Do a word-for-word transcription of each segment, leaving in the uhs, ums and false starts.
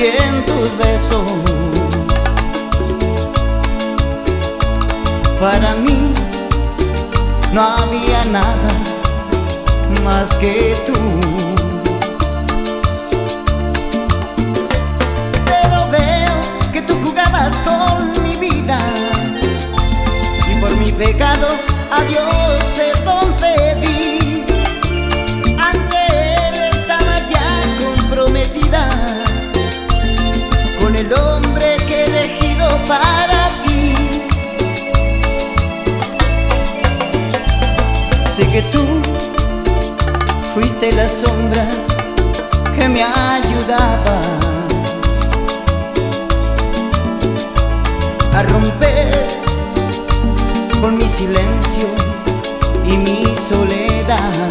y en tus besos. Para mí no había nada más que tú. Pero veo que tú jugabas con mi vida y por mi pecado a Dios perdón pedí. Ante Él estaba ya comprometida con el hombre que he elegido para ti. Sé que tú fuiste la sombra que me ayudaba a romper con mi silencio y mi soledad.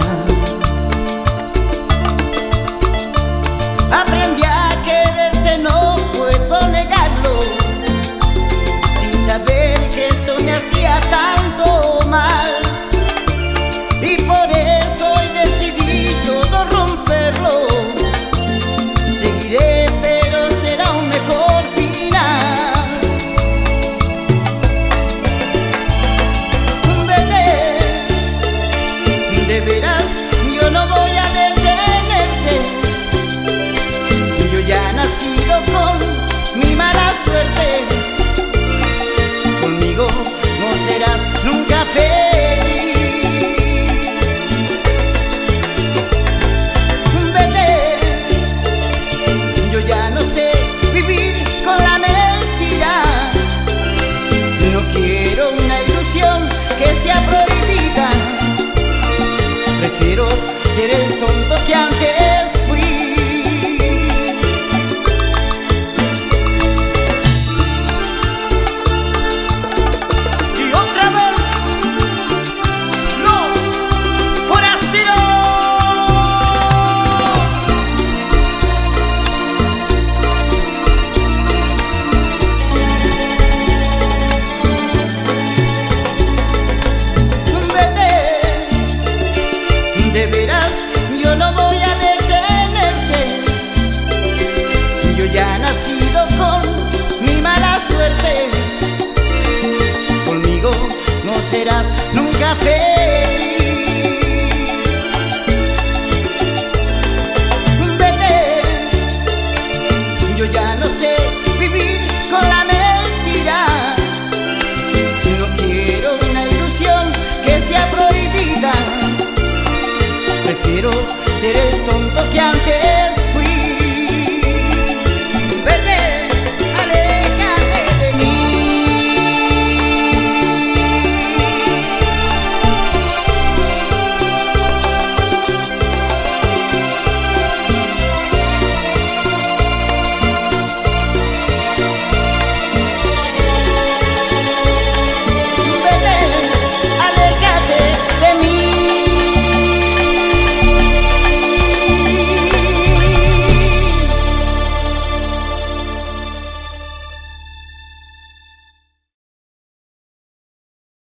Aprendí a quererte, no puedo negarlo, sin saber que esto me hacía tanto mal. Y por eso hoy decidí todo romperlo. Seguiré, pero será un mejor final. Vete, de veras, yo no voy a detenerte. Yo ya he nacido con mi mala suerte. Conmigo no serás nunca feliz. Que sea prohibida, prefiero ser el tonto que antes fui. Y otra vez, los forasteros. De veras, yo no voy a detenerte. Yo ya he nacido con mi mala suerte. Conmigo no serás nunca feliz.